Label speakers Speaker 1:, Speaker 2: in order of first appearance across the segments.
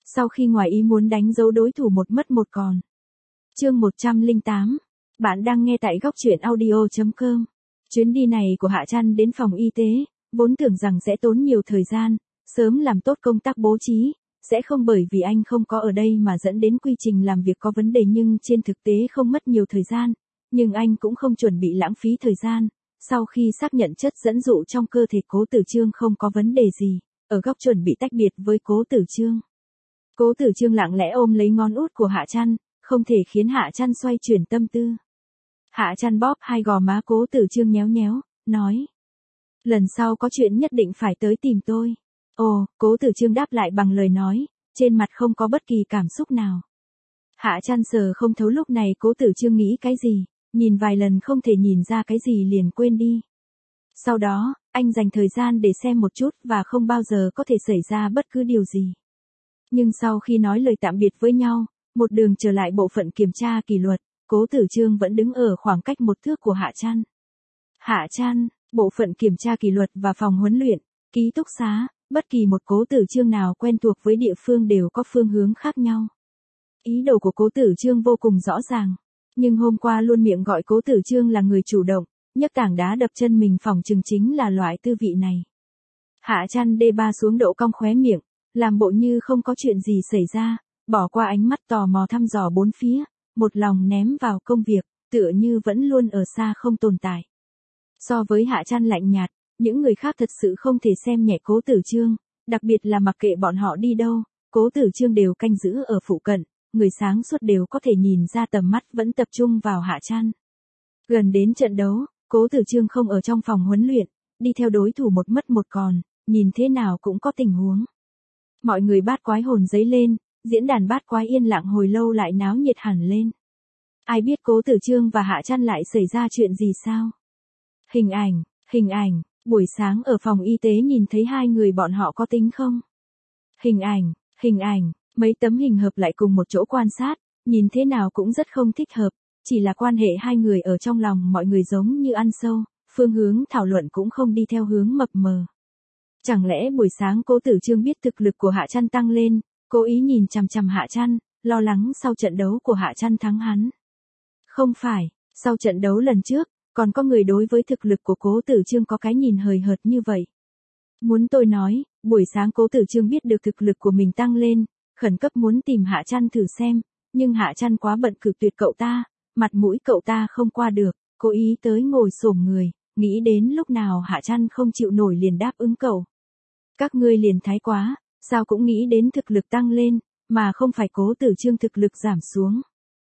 Speaker 1: Sau khi ngoài ý muốn đánh dấu đối thủ một mất một còn. Chương 108. Bạn đang nghe tại góc truyện audio.com. Chuyến đi này của Hạ Trăn đến phòng y tế, vốn tưởng rằng sẽ tốn nhiều thời gian, sớm làm tốt công tác bố trí, sẽ không bởi vì anh không có ở đây mà dẫn đến quy trình làm việc có vấn đề, nhưng trên thực tế không mất nhiều thời gian, nhưng anh cũng không chuẩn bị lãng phí thời gian. Sau khi xác nhận chất dẫn dụ trong cơ thể Cố Tử Chương không có vấn đề gì, ở góc chuẩn bị tách biệt với Cố Tử Chương. Cố Tử Chương lặng lẽ ôm lấy ngón út của Hạ Trăn, không thể khiến Hạ Trăn xoay chuyển tâm tư. Hạ Trăn bóp hai gò má Cố Tử Chương nhéo nhéo, nói. Lần sau có chuyện nhất định phải tới tìm tôi. Ồ, Cố Tử Chương đáp lại bằng lời nói, trên mặt không có bất kỳ cảm xúc nào. Hạ Trăn sờ không thấu lúc này Cố Tử Chương nghĩ cái gì, nhìn vài lần không thể nhìn ra cái gì liền quên đi. Sau đó, anh dành thời gian để xem một chút và không bao giờ có thể xảy ra bất cứ điều gì. Nhưng sau khi nói lời tạm biệt với nhau, một đường trở lại bộ phận kiểm tra kỷ luật, Cố Tử Chương vẫn đứng ở khoảng cách 1 thước của Hạ Trăn. Hạ Trăn, bộ phận kiểm tra kỷ luật và phòng huấn luyện, ký túc xá, bất kỳ một Cố Tử Chương nào quen thuộc với địa phương đều có phương hướng khác nhau. Ý đồ của Cố Tử Chương vô cùng rõ ràng, nhưng hôm qua luôn miệng gọi Cố Tử Chương là người chủ động, nhấc tảng đá đập chân mình phỏng chừng chính là loại tư vị này. Hạ Trăn đê ba xuống độ cong khóe miệng, làm bộ như không có chuyện gì xảy ra, bỏ qua ánh mắt tò mò thăm dò bốn phía, một lòng ném vào công việc, tựa như vẫn luôn ở xa không tồn tại. So với Hạ Trăn lạnh nhạt, những người khác thật sự không thể xem nhẹ Cố Tử Chương, đặc biệt là mặc kệ bọn họ đi đâu, Cố Tử Chương đều canh giữ ở phụ cận, người sáng suốt đều có thể nhìn ra tầm mắt vẫn tập trung vào Hạ Trăn. Gần đến trận đấu, Cố Tử Chương không ở trong phòng huấn luyện, đi theo đối thủ một mất một còn, nhìn thế nào cũng có tình huống. Mọi người bát quái hồn dấy lên, diễn đàn bát quái yên lặng hồi lâu lại náo nhiệt hẳn lên. Ai biết Cố Tử Chương và Hạ Trăn lại xảy ra chuyện gì sao? Hình ảnh, buổi sáng ở phòng y tế nhìn thấy hai người bọn họ có tính không? Hình ảnh, mấy tấm hình hợp lại cùng một chỗ quan sát, nhìn thế nào cũng rất không thích hợp, chỉ là quan hệ hai người ở trong lòng mọi người giống như ăn sâu, phương hướng thảo luận cũng không đi theo hướng mập mờ. Chẳng lẽ buổi sáng Cố Tử Chương biết thực lực của Hạ Trăn tăng lên, cố ý nhìn chằm chằm Hạ Trăn, lo lắng sau trận đấu của Hạ Trăn thắng hắn? Không phải, sau trận đấu lần trước, còn có người đối với thực lực của Cố Tử Chương có cái nhìn hời hợt như vậy. Muốn tôi nói, buổi sáng Cố Tử Chương biết được thực lực của mình tăng lên, khẩn cấp muốn tìm Hạ Trăn thử xem, nhưng Hạ Trăn quá bận cự tuyệt cậu ta, mặt mũi cậu ta không qua được, cố ý tới ngồi xổm người, nghĩ đến lúc nào Hạ Trăn không chịu nổi liền đáp ứng cậu. Các ngươi liền thái quá, sao cũng nghĩ đến thực lực tăng lên, mà không phải Cố Tử Chương thực lực giảm xuống.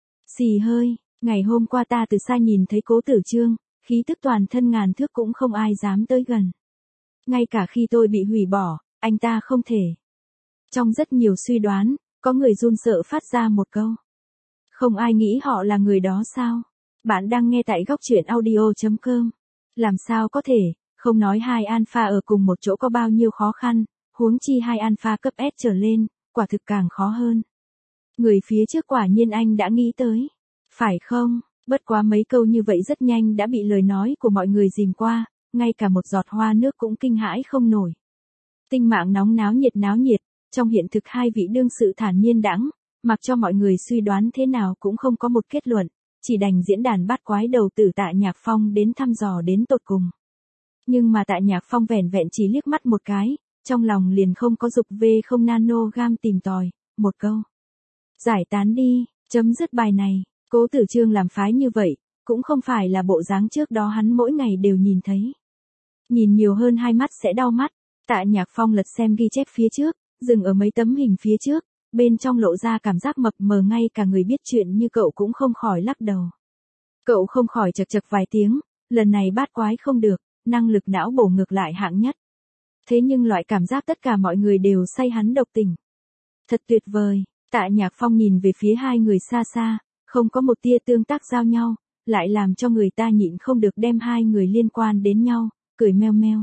Speaker 1: Xì hơi, ngày hôm qua ta từ xa nhìn thấy Cố Tử Chương, khí tức toàn thân ngàn thước cũng không ai dám tới gần. Ngay cả khi tôi bị hủy bỏ, anh ta không thể. Trong rất nhiều suy đoán, có người run sợ phát ra một câu. Không ai nghĩ họ là người đó sao? Bạn đang nghe tại góc truyện audio.com. Làm sao có thể, không nói hai alpha ở cùng một chỗ có bao nhiêu khó khăn, huống chi hai alpha cấp S trở lên, quả thực càng khó hơn. Người phía trước quả nhiên anh đã nghĩ tới. Phải không? Bất quá mấy câu như vậy rất nhanh đã bị lời nói của mọi người dìm qua, ngay cả một giọt hoa nước cũng kinh hãi không nổi. Tinh mạng nóng náo nhiệt, trong hiện thực hai vị đương sự thản nhiên đãng, mặc cho mọi người suy đoán thế nào cũng không có một kết luận, chỉ đành diễn đàn bát quái đầu tử Tạ Nhạc Phong đến thăm dò đến tột cùng. Nhưng mà Tạ Nhạc Phong vẻn vẹn chỉ liếc mắt một cái, trong lòng liền không có dục về không nanogram tìm tòi, một câu. Giải tán đi, chấm dứt bài này. Cố Tử Chương làm phái như vậy, cũng không phải là bộ dáng trước đó hắn mỗi ngày đều nhìn thấy. Nhìn nhiều hơn hai mắt sẽ đau mắt, Tạ Nhạc Phong lật xem ghi chép phía trước, dừng ở mấy tấm hình phía trước, bên trong lộ ra cảm giác mập mờ, ngay cả người biết chuyện như cậu cũng không khỏi lắc đầu. Cậu không khỏi chật chật vài tiếng, lần này bát quái không được, năng lực não bổ ngược lại hạng nhất. Thế nhưng loại cảm giác tất cả mọi người đều say hắn độc tình. Thật tuyệt vời, Tạ Nhạc Phong nhìn về phía hai người xa xa, không có một tia tương tác giao nhau, lại làm cho người ta nhịn không được đem hai người liên quan đến nhau, cười meo meo.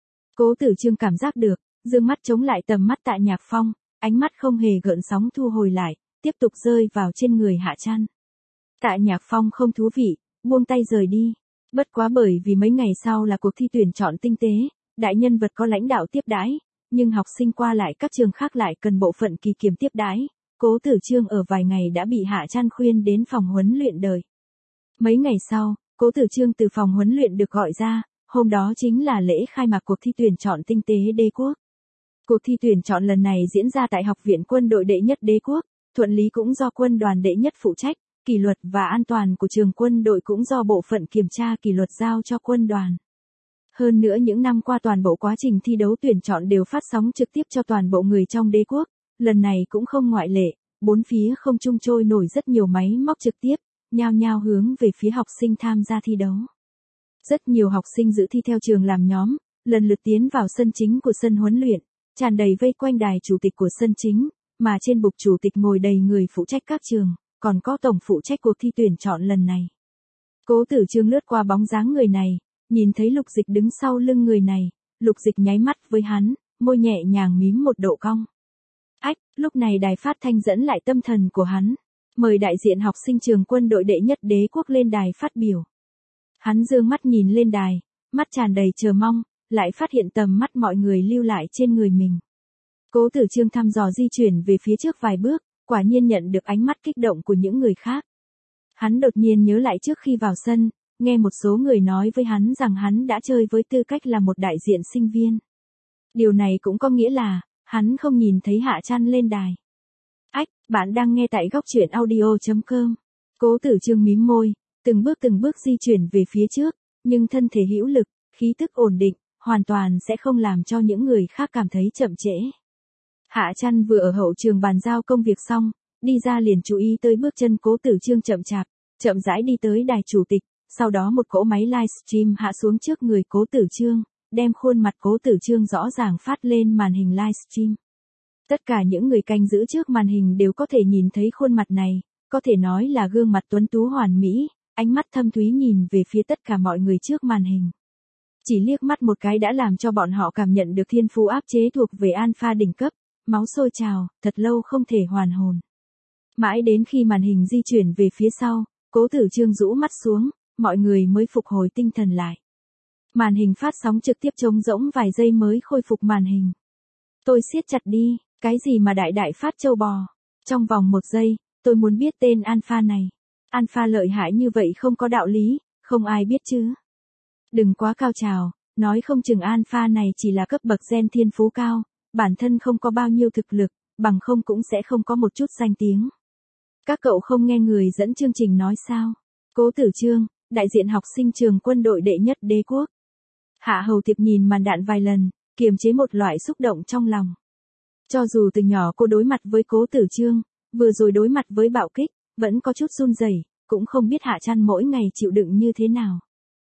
Speaker 1: Cố Tử Chương cảm giác được, dương mắt chống lại tầm mắt Tạ Nhạc Phong, ánh mắt không hề gợn sóng thu hồi lại, tiếp tục rơi vào trên người Hạ Trăn. Tạ Nhạc Phong không thú vị, buông tay rời đi. Bất quá bởi vì mấy ngày sau là cuộc thi tuyển chọn tinh tế, đại nhân vật có lãnh đạo tiếp đãi, nhưng học sinh qua lại các trường khác lại cần bộ phận kỳ kiểm tiếp đãi. Cố Tử Chương ở vài ngày đã bị Hạ Trăn khuyên đến phòng huấn luyện đợi. Mấy ngày sau, Cố Tử Chương từ phòng huấn luyện được gọi ra, hôm đó chính là lễ khai mạc cuộc thi tuyển chọn tinh tế đế quốc. Cuộc thi tuyển chọn lần này diễn ra tại Học viện Quân đội đệ nhất đế quốc, thuận lý cũng do quân đoàn đệ nhất phụ trách, kỷ luật và an toàn của trường quân đội cũng do bộ phận kiểm tra kỷ luật giao cho quân đoàn. Hơn nữa những năm qua toàn bộ quá trình thi đấu tuyển chọn đều phát sóng trực tiếp cho toàn bộ người trong đế quốc, lần này cũng không ngoại lệ, bốn phía không trung trôi nổi rất nhiều máy móc trực tiếp, nhao nhao hướng về phía học sinh tham gia thi đấu. Rất nhiều học sinh dự thi theo trường làm nhóm, lần lượt tiến vào sân chính của sân huấn luyện, tràn đầy vây quanh đài chủ tịch của sân chính, mà trên bục chủ tịch ngồi đầy người phụ trách các trường, còn có tổng phụ trách cuộc thi tuyển chọn lần này. Cố Tử Chương lướt qua bóng dáng người này, nhìn thấy Lục Dịch đứng sau lưng người này, Lục Dịch nháy mắt với hắn, môi nhẹ nhàng mím một độ cong. Ách, lúc này đài phát thanh dẫn lại tâm thần của hắn, mời đại diện học sinh trường quân đội đệ nhất đế quốc lên đài phát biểu. Hắn dương mắt nhìn lên đài, mắt tràn đầy chờ mong, lại phát hiện tầm mắt mọi người lưu lại trên người mình. Cố Tử Chương thăm dò di chuyển về phía trước vài bước, quả nhiên nhận được ánh mắt kích động của những người khác. Hắn đột nhiên nhớ lại trước khi vào sân, nghe một số người nói với hắn rằng hắn đã chơi với tư cách là một đại diện sinh viên. Điều này cũng có nghĩa là, hắn không nhìn thấy Hạ Trăn lên đài. Ách, bạn đang nghe tại góc truyện audio.com. Cố Tử Chương mím môi, từng bước di chuyển về phía trước, nhưng thân thể hữu lực, khí tức ổn định, hoàn toàn sẽ không làm cho những người khác cảm thấy chậm trễ. Hạ Trăn vừa ở hậu trường bàn giao công việc xong, đi ra liền chú ý tới bước chân Cố Tử Chương chậm chạp, chậm rãi đi tới đài chủ tịch, sau đó một cỗ máy livestream hạ xuống trước người Cố Tử Chương, đem khuôn mặt Cố Tử Chương rõ ràng phát lên màn hình livestream. Tất cả những người canh giữ trước màn hình đều có thể nhìn thấy khuôn mặt này, có thể nói là gương mặt tuấn tú hoàn mỹ, ánh mắt thâm thúy nhìn về phía tất cả mọi người trước màn hình. Chỉ liếc mắt một cái đã làm cho bọn họ cảm nhận được thiên phú áp chế thuộc về alpha đỉnh cấp, máu sôi trào, thật lâu không thể hoàn hồn. Mãi đến khi màn hình di chuyển về phía sau, Cố Tử Chương rũ mắt xuống, mọi người mới phục hồi tinh thần lại. Màn hình phát sóng trực tiếp trống rỗng vài giây mới khôi phục màn hình. Tôi siết chặt đi, cái gì mà đại phát châu bò. Trong vòng 1 giây, tôi muốn biết tên alpha này. Alpha lợi hại như vậy không có đạo lý, không ai biết chứ. Đừng quá cao trào, nói không chừng alpha này chỉ là cấp bậc gen thiên phú cao, bản thân không có bao nhiêu thực lực, bằng không cũng sẽ không có một chút danh tiếng. Các cậu không nghe người dẫn chương trình nói sao? Cố Tử Chương, đại diện học sinh trường quân đội đệ nhất đế quốc. Hạ Hầu Tiệp nhìn màn đạn vài lần, kiềm chế một loại xúc động trong lòng. Cho dù từ nhỏ cô đối mặt với Cố Tử Chương, vừa rồi đối mặt với bạo kích, vẫn có chút run rẩy, cũng không biết Hạ Trăn mỗi ngày chịu đựng như thế nào.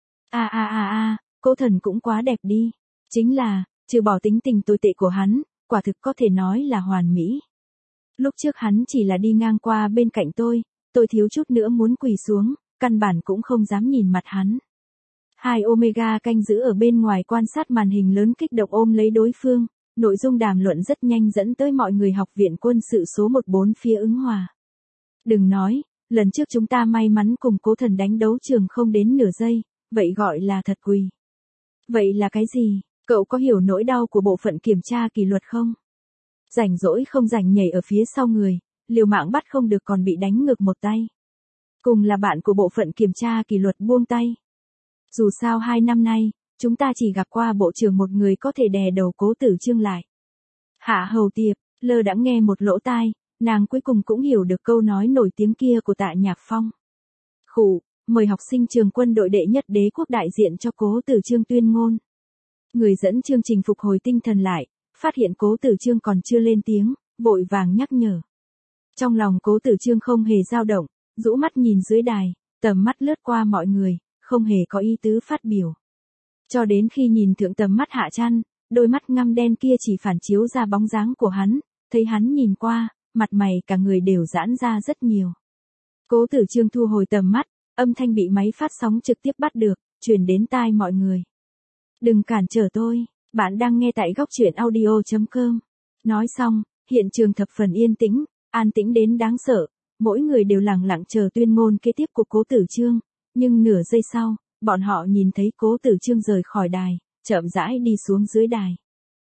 Speaker 1: Cô thần cũng quá đẹp đi. Chính là, trừ bỏ tính tình tồi tệ của hắn, quả thực có thể nói là hoàn mỹ. Lúc trước hắn chỉ là đi ngang qua bên cạnh tôi thiếu chút nữa muốn quỳ xuống, căn bản cũng không dám nhìn mặt hắn. Hai Omega canh giữ ở bên ngoài quan sát màn hình lớn kích động ôm lấy đối phương, nội dung đàm luận rất nhanh dẫn tới mọi người học viện quân sự số 14 phía ứng hòa. Đừng nói, lần trước chúng ta may mắn cùng Cố thần đánh đấu trường không đến nửa giây, vậy gọi là thật quỳ. Vậy là cái gì? Cậu có hiểu nỗi đau của bộ phận kiểm tra kỷ luật không? Rảnh rỗi không rảnh nhảy ở phía sau người, liều mạng bắt không được còn bị đánh ngược một tay. Cùng là bạn của bộ phận kiểm tra kỷ luật buông tay. Dù sao 2 năm nay, chúng ta chỉ gặp qua bộ trưởng một người có thể đè đầu Cố Tử Chương lại. Hạ Hầu Tiệp, lơ đãng nghe một lỗ tai, nàng cuối cùng cũng hiểu được câu nói nổi tiếng kia của Tạ Nhạc Phong. Khủ, mời học sinh trường quân đội đệ nhất đế quốc đại diện cho Cố Tử Chương tuyên ngôn. Người dẫn chương trình phục hồi tinh thần lại, phát hiện Cố Tử Chương còn chưa lên tiếng, vội vàng nhắc nhở. Trong lòng Cố Tử Chương không hề dao động, rũ mắt nhìn dưới đài, tầm mắt lướt qua mọi người, không hề có ý tứ phát biểu. Cho đến khi nhìn thượng tầm mắt Hạ Trăn, đôi mắt ngăm đen kia chỉ phản chiếu ra bóng dáng của hắn, thấy hắn nhìn qua, mặt mày cả người đều giãn ra rất nhiều. Cố Tử Chương thu hồi tầm mắt, âm thanh bị máy phát sóng trực tiếp bắt được, truyền đến tai mọi người. Đừng cản trở tôi, bạn đang nghe tại góc truyện audio.com. Nói xong, hiện trường thập phần yên tĩnh, an tĩnh đến đáng sợ, mỗi người đều lặng lặng chờ tuyên ngôn kế tiếp của Cố Tử Chương, nhưng nửa giây sau, bọn họ nhìn thấy Cố Tử Chương rời khỏi đài, chậm rãi đi xuống dưới đài. Cóc,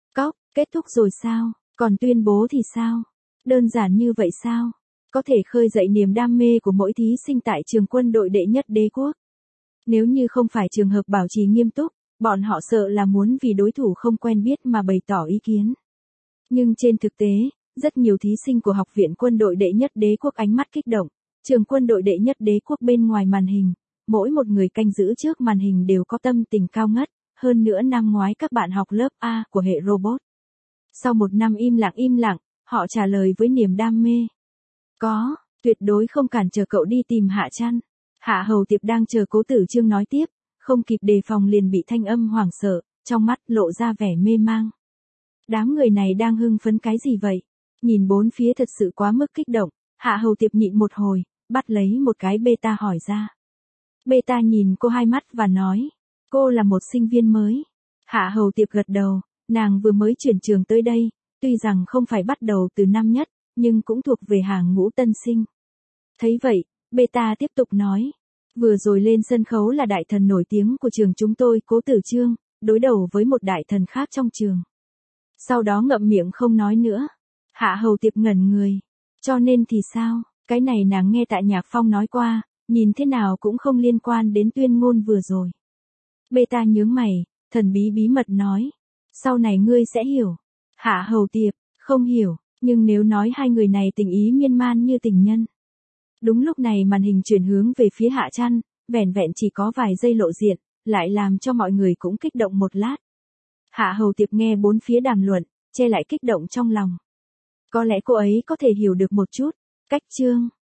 Speaker 1: Kết thúc rồi sao? Còn tuyên bố thì sao? Đơn giản như vậy sao? Có thể khơi dậy niềm đam mê của mỗi thí sinh tại trường quân đội đệ nhất đế quốc. Nếu như không phải trường hợp bảo trì nghiêm túc, bọn họ sợ là muốn vì đối thủ không quen biết mà bày tỏ ý kiến. Nhưng trên thực tế, rất nhiều thí sinh của học viện quân đội đệ nhất đế quốc ánh mắt kích động. Trường quân đội đệ nhất đế quốc bên ngoài màn hình, mỗi một người canh giữ trước màn hình đều có tâm tình cao ngất, hơn nữa năm ngoái các bạn học lớp A của hệ robot. Sau một năm im lặng, họ trả lời với niềm đam mê. Có, tuyệt đối không cản trở cậu đi tìm Hạ Trăn. Hạ Hầu Tiệp đang chờ Cố Tử Chương nói tiếp, không kịp đề phòng liền bị thanh âm hoảng sợ, trong mắt lộ ra vẻ mê mang. Đám người này đang hưng phấn cái gì vậy? Nhìn bốn phía thật sự quá mức kích động, Hạ Hầu Tiệp nhịn một hồi, bắt lấy một cái beta hỏi ra. Beta nhìn cô hai mắt và nói, cô là một sinh viên mới. Hạ Hầu Tiệp gật đầu, nàng vừa mới chuyển trường tới đây, tuy rằng không phải bắt đầu từ năm nhất, nhưng cũng thuộc về hàng ngũ tân sinh. Thấy vậy, Beta tiếp tục nói, vừa rồi lên sân khấu là đại thần nổi tiếng của trường chúng tôi, Cố Tử Chương, đối đầu với một đại thần khác trong trường. Sau đó ngậm miệng không nói nữa. Hạ Hầu Tiệp ngẩn người. Cho nên thì sao, cái này nàng nghe Tạ Nhạc Phong nói qua, nhìn thế nào cũng không liên quan đến tuyên ngôn vừa rồi. Beta nhướng mày, thần bí bí mật nói. Sau này ngươi sẽ hiểu. Hạ Hầu Tiệp, không hiểu, nhưng nếu nói hai người này tình ý miên man như tình nhân. Đúng lúc này màn hình chuyển hướng về phía Hạ Trăn, vẻn vẹn chỉ có vài giây lộ diện, lại làm cho mọi người cũng kích động một lát. Hạ Hầu Tiệp nghe bốn phía đàm luận, che lại kích động trong lòng. Có lẽ cô ấy có thể hiểu được một chút, cách Chương.